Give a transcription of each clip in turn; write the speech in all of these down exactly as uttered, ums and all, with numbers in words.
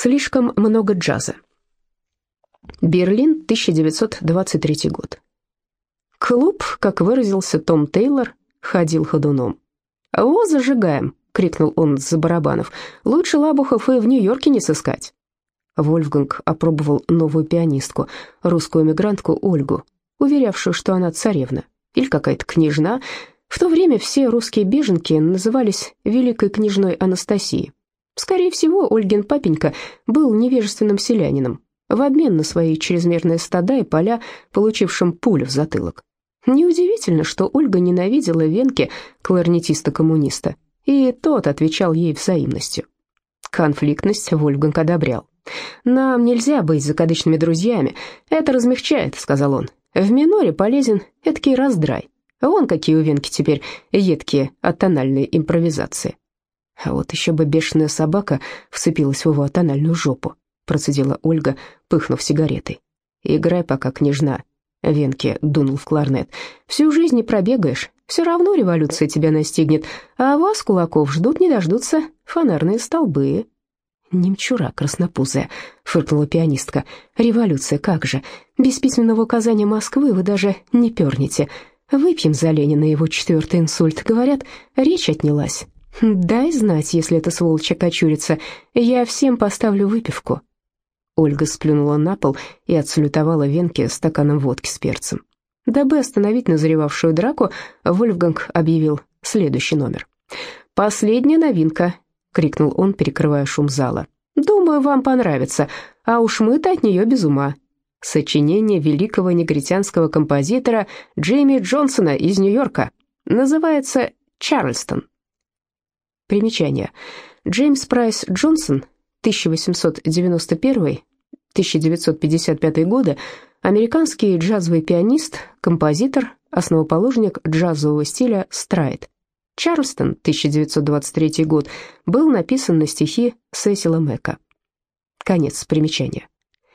Слишком много джаза. Берлин, тысяча девятьсот двадцать третий год. Клуб, как выразился Том Тейлор, ходил ходуном. «Во, зажигаем!» — крикнул он с-за барабанов. «Лучше лабухов и в Нью-Йорке не сыскать». Вольфганг опробовал новую пианистку, русскую эмигрантку Ольгу, уверявшую, что она царевна или какая-то княжна. В то время все русские беженки назывались великой княжной Анастасией. Скорее всего, Ольгин папенька был невежественным селянином, в обмен на свои чрезмерные стада и поля, получившим пулю в затылок. Неудивительно, что Ольга ненавидела Венке, кларнетиста-коммуниста, и тот отвечал ей взаимностью. Конфликтность Вольфганг одобрял. «Нам нельзя быть закадычными друзьями, это размягчает», — сказал он. «В миноре полезен эдакий раздрай. Вон какие у Венки теперь едкие атональные импровизации». «А вот еще бы бешеная собака вцепилась в его тональную жопу», процедила Ольга, пыхнув сигаретой. «Играй пока, княжна», — Венке дунул в кларнет. «Всю жизнь не пробегаешь, все равно революция тебя настигнет, а вас, кулаков, ждут не дождутся фонарные столбы». «Немчура краснопузая», — фыркнула пианистка. «Революция, как же! Без письменного указания Москвы вы даже не пернете. Выпьем за Ленина его четвертый инсульт. Говорят, речь отнялась. Дай знать, если эта сволочь окочурится. Я всем поставлю выпивку». Ольга сплюнула на пол и отсалютовала Венке стаканом водки с перцем. Дабы остановить назревавшую драку, Вольфганг объявил следующий номер. «Последняя новинка», — крикнул он, перекрывая шум зала. «Думаю, вам понравится, а уж мы-то от нее без ума. Сочинение великого негритянского композитора Джимми Джонсона из Нью-Йорка. Называется «Чарльстон». Примечание. Джеймс Прайс Джонсон, тысяча восемьсот девяносто первый — тысяча девятьсот пятьдесят пятый годы, американский джазовый пианист, композитор, основоположник джазового стиля страйд. «Чарльстон», тысяча девятьсот двадцать третий год, был написан на стихи Сесила Мэка. Конец примечания.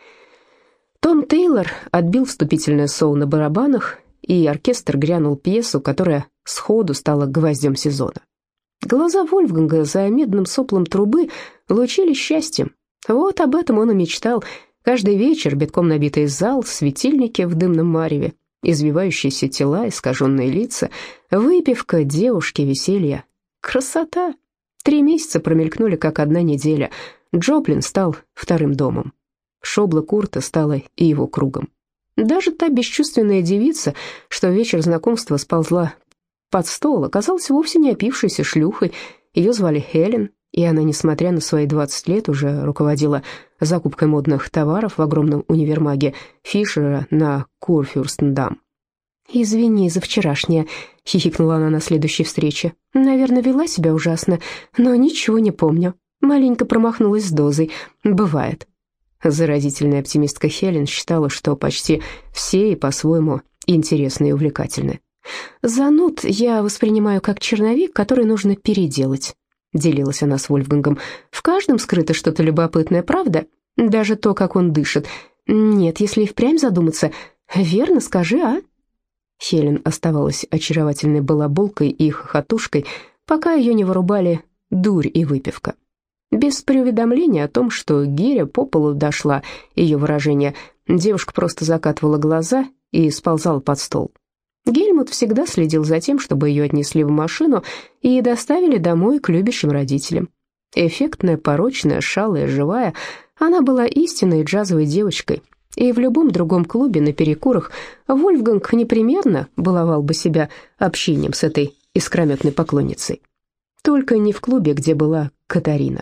Том Тейлор отбил вступительное соло на барабанах, и оркестр грянул пьесу, которая сходу стала гвоздем сезона. Глаза Вольфганга за медным соплом трубы лучились счастьем. Вот об этом он и мечтал. Каждый вечер битком набитый зал, светильники в дымном мареве, извивающиеся тела, искаженные лица, выпивка, девушки, веселье. Красота! Три месяца промелькнули, как одна неделя. Джоплин стал вторым домом. Шобла Курта стала и его кругом. Даже та бесчувственная девица, что в вечер знакомства сползла под стол, оказалась вовсе не опившейся шлюхой. Ее звали Хелен, и она, несмотря на свои двадцать лет, уже руководила закупкой модных товаров в огромном универмаге Фишера на Курфюрстендам. «Извини за вчерашнее», — хихикнула она на следующей встрече. «Наверное, вела себя ужасно, но ничего не помню. Маленько промахнулась с дозой. Бывает». Заразительная оптимистка Хелен считала, что почти все и по-своему интересны и увлекательны. «Зануд я воспринимаю как черновик, который нужно переделать», — делилась она с Вольфгангом. «В каждом скрыто что-то любопытное, правда? Даже то, как он дышит. Нет, если и впрямь задуматься, верно, скажи, а?» Хелен оставалась очаровательной балаболкой и хохотушкой, пока ее не вырубали дурь и выпивка. Без преуведомления о том, что гиря по полу дошла, ее выражение, девушка просто закатывала глаза и сползала под стол. Гельмут всегда следил за тем, чтобы ее отнесли в машину и доставили домой к любящим родителям. Эффектная, порочная, шалая, живая, она была истинной джазовой девочкой, и в любом другом клубе на перекурах Вольфганг непременно баловал бы себя общением с этой искрометной поклонницей. Только не в клубе, где была Катарина.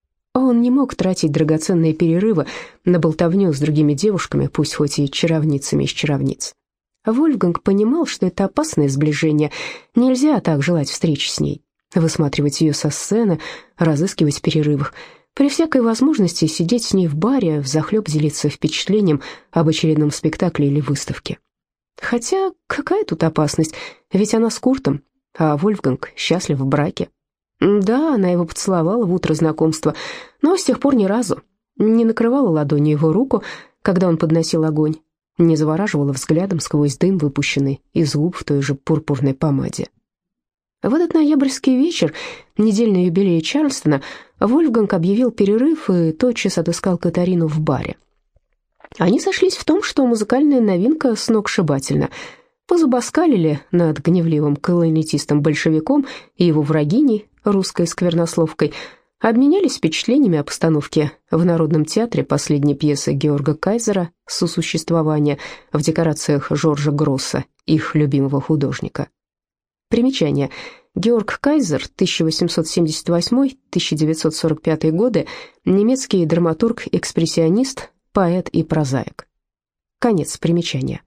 Он не мог тратить драгоценные перерывы на болтовню с другими девушками, пусть хоть и чаровницами из чаровниц. Вольфганг понимал, что это опасное сближение, нельзя так желать встречи с ней, высматривать ее со сцены, разыскивать в перерывах, при всякой возможности сидеть с ней в баре, взахлеб делиться впечатлением об очередном спектакле или выставке. Хотя какая тут опасность, ведь она с Куртом, а Вольфганг счастлив в браке. Да, она его поцеловала в утро знакомства, но с тех пор ни разу не накрывала ладонью его руку, когда он подносил огонь, не завораживала взглядом сквозь дым, выпущенный из губ в той же пурпурной помаде. В этот ноябрьский вечер, недельный юбилей Чарльстона, Вольфганг объявил перерыв и тотчас отыскал Катарину в баре. Они сошлись в том, что музыкальная новинка сногсшибательна. Позубоскалили над гневливым кларнетистом-большевиком и его врагиней, русской сквернословкой, обменялись впечатлениями о постановке в Народном театре последней пьесы Георга Кайзера «Сосуществование» в декорациях Жоржа Гросса, их любимого художника. Примечание. Георг Кайзер, тысяча восемьсот семьдесят восьмой — тысяча девятьсот сорок пятый годы, немецкий драматург-экспрессионист, поэт и прозаик. Конец примечания.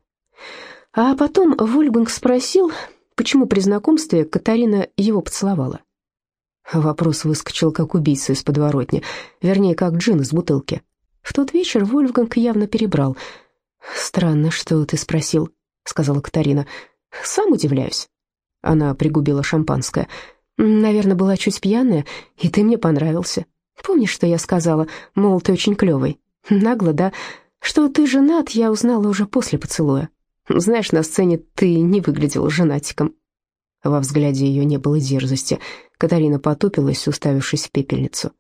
А потом Вольфганг спросил, почему при знакомстве Катарина его поцеловала. Вопрос выскочил как убийца из подворотни, вернее, как джин из бутылки. В тот вечер Вольфганг явно перебрал. «Странно, что ты спросил», — сказала Катарина. «Сам удивляюсь». Она пригубила шампанское. «Наверное, была чуть пьяная, и ты мне понравился. Помнишь, что я сказала, мол, ты очень клевый? Нагло, да? Что ты женат, я узнала уже после поцелуя. Знаешь, на сцене ты не выглядел женатиком». Во взгляде ее не было дерзости. Катарина потупилась, уставившись в пепельницу.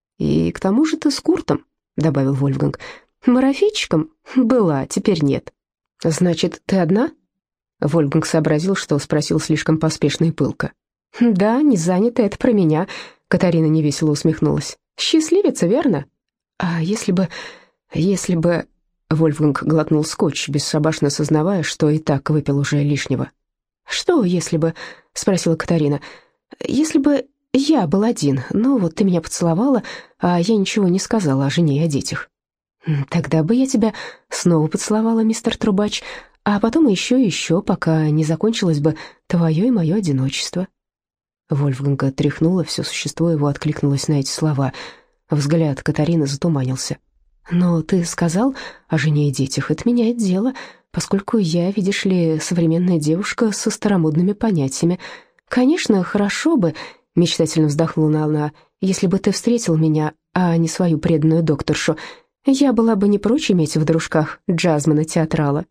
«И к тому же ты с Куртом», — добавил Вольфганг. «Марафетчиком? Была, теперь нет». «Значит, ты одна?» Вольфганг сообразил, что спросил слишком поспешно и пылко. «Да, не занято, это про меня», — Катарина невесело усмехнулась. «Счастливица, верно?» «А если бы... если бы...» Вольфганг глотнул скотч, бесшабашно сознавая, что и так выпил уже лишнего. «Что, если бы...» — спросила Катарина. «Если бы я был один, ну вот ты меня поцеловала, а я ничего не сказала о жене и о детях. Тогда бы я тебя снова поцеловала, мистер Трубач, а потом еще и еще, пока не закончилось бы твое и мое одиночество». Вольфганга тряхнуло, все существо его откликнулось на эти слова. Взгляд Катарины затуманился. «Но ты сказал о жене и детях, это меняет дело, поскольку я, видишь ли, современная девушка со старомодными понятиями. Конечно, хорошо бы, — мечтательно вздохнула она, — если бы ты встретил меня, а не свою преданную докторшу. Я была бы не прочь иметь в дружках джазмена-театрала».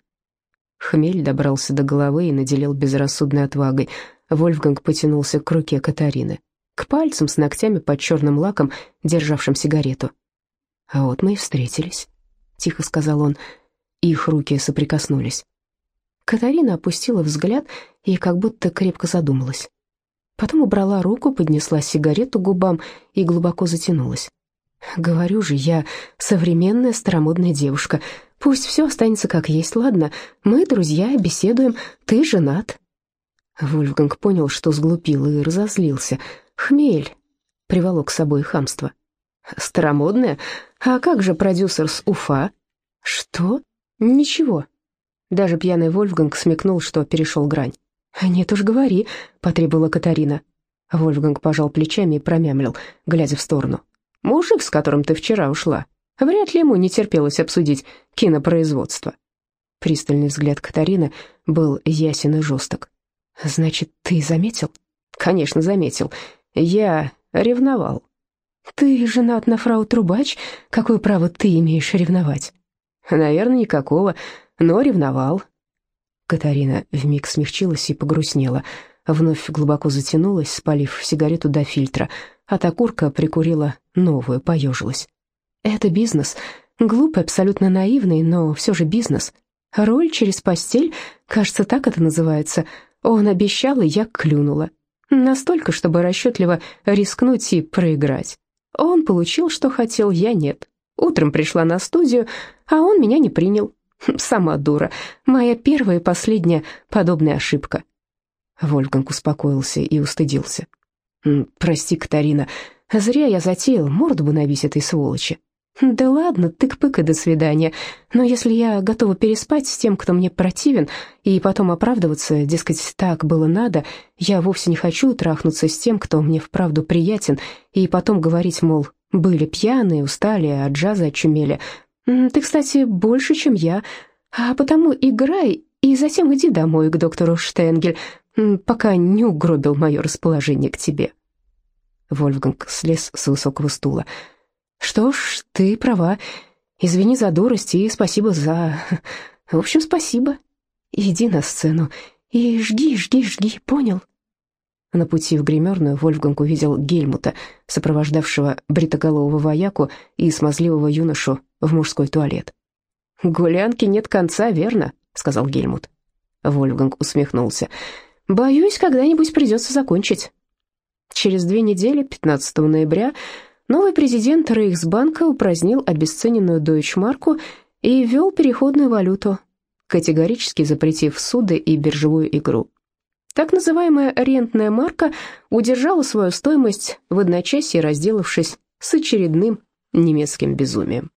Хмель добрался до головы и наделил безрассудной отвагой. Вольфганг потянулся к руке Катарины, к пальцам с ногтями под черным лаком, державшим сигарету. «А вот мы и встретились», — тихо сказал он. Их руки соприкоснулись. Катарина опустила взгляд и как будто крепко задумалась. Потом убрала руку, поднесла сигарету к губам и глубоко затянулась. «Говорю же, я современная старомодная девушка. Пусть все останется как есть, ладно? Мы друзья, беседуем, ты женат». Вольфганг понял, что сглупил, и разозлился. Хмель приволок с собой хамство. «Старомодная? А как же продюсер с Уфа?» «Что?» «Ничего». Даже пьяный Вольфганг смекнул, что перешел грань. «Нет уж, говори», — потребовала Катарина. Вольфганг пожал плечами и промямлил, глядя в сторону. «Мужик, с которым ты вчера ушла. Вряд ли ему не терпелось обсудить кинопроизводство». Пристальный взгляд Катарины был ясен и жесток. «Значит, ты заметил?» «Конечно, заметил. Я ревновал». «Ты женат на фрау Трубач? Какое право ты имеешь ревновать?» «Наверное, никакого, но ревновал». Катарина вмиг смягчилась и погрустнела, вновь глубоко затянулась, спалив сигарету до фильтра. От окурка прикурила новую, поежилась. «Это бизнес. Глупый, абсолютно наивный, но все же бизнес. Роль через постель, кажется, так это называется. Он обещал, и я клюнула. Настолько, чтобы расчетливо рискнуть и проиграть. Он получил, что хотел, я нет. Утром пришла на студию, а он меня не принял. Сама дура. Моя первая и последняя подобная ошибка». Вольфганг успокоился и устыдился. «Прости, Катарина, зря я затеял, морду бы набить этой сволочи». «Да ладно, тык-пык и до свидания. Но если я готова переспать с тем, кто мне противен, и потом оправдываться, дескать, так было надо, я вовсе не хочу трахнуться с тем, кто мне вправду приятен, и потом говорить, мол, были пьяные, устали, от джаза очумели. Ты, кстати, больше, чем я, а потому играй, и затем иди домой к доктору Штенгель, пока не угробил мое расположение к тебе». Вольфганг слез с высокого стула. «Что ж, ты права. Извини за дурость и спасибо за... В общем, спасибо. Иди на сцену и жги, жги, жги, понял?» На пути в гримерную Вольфганг увидел Гельмута, сопровождавшего бритоголового вояку и смазливого юношу в мужской туалет. «Гулянки нет конца, верно?» — сказал Гельмут. Вольфганг усмехнулся. «Боюсь, когда-нибудь придется закончить». Через две недели, пятнадцатого ноября, новый президент Рейхсбанка упразднил обесцененную дойчмарку и ввел переходную валюту, категорически запретив суды и биржевую игру. Так называемая рентная марка удержала свою стоимость в одночасье, разделавшись с очередным немецким безумием.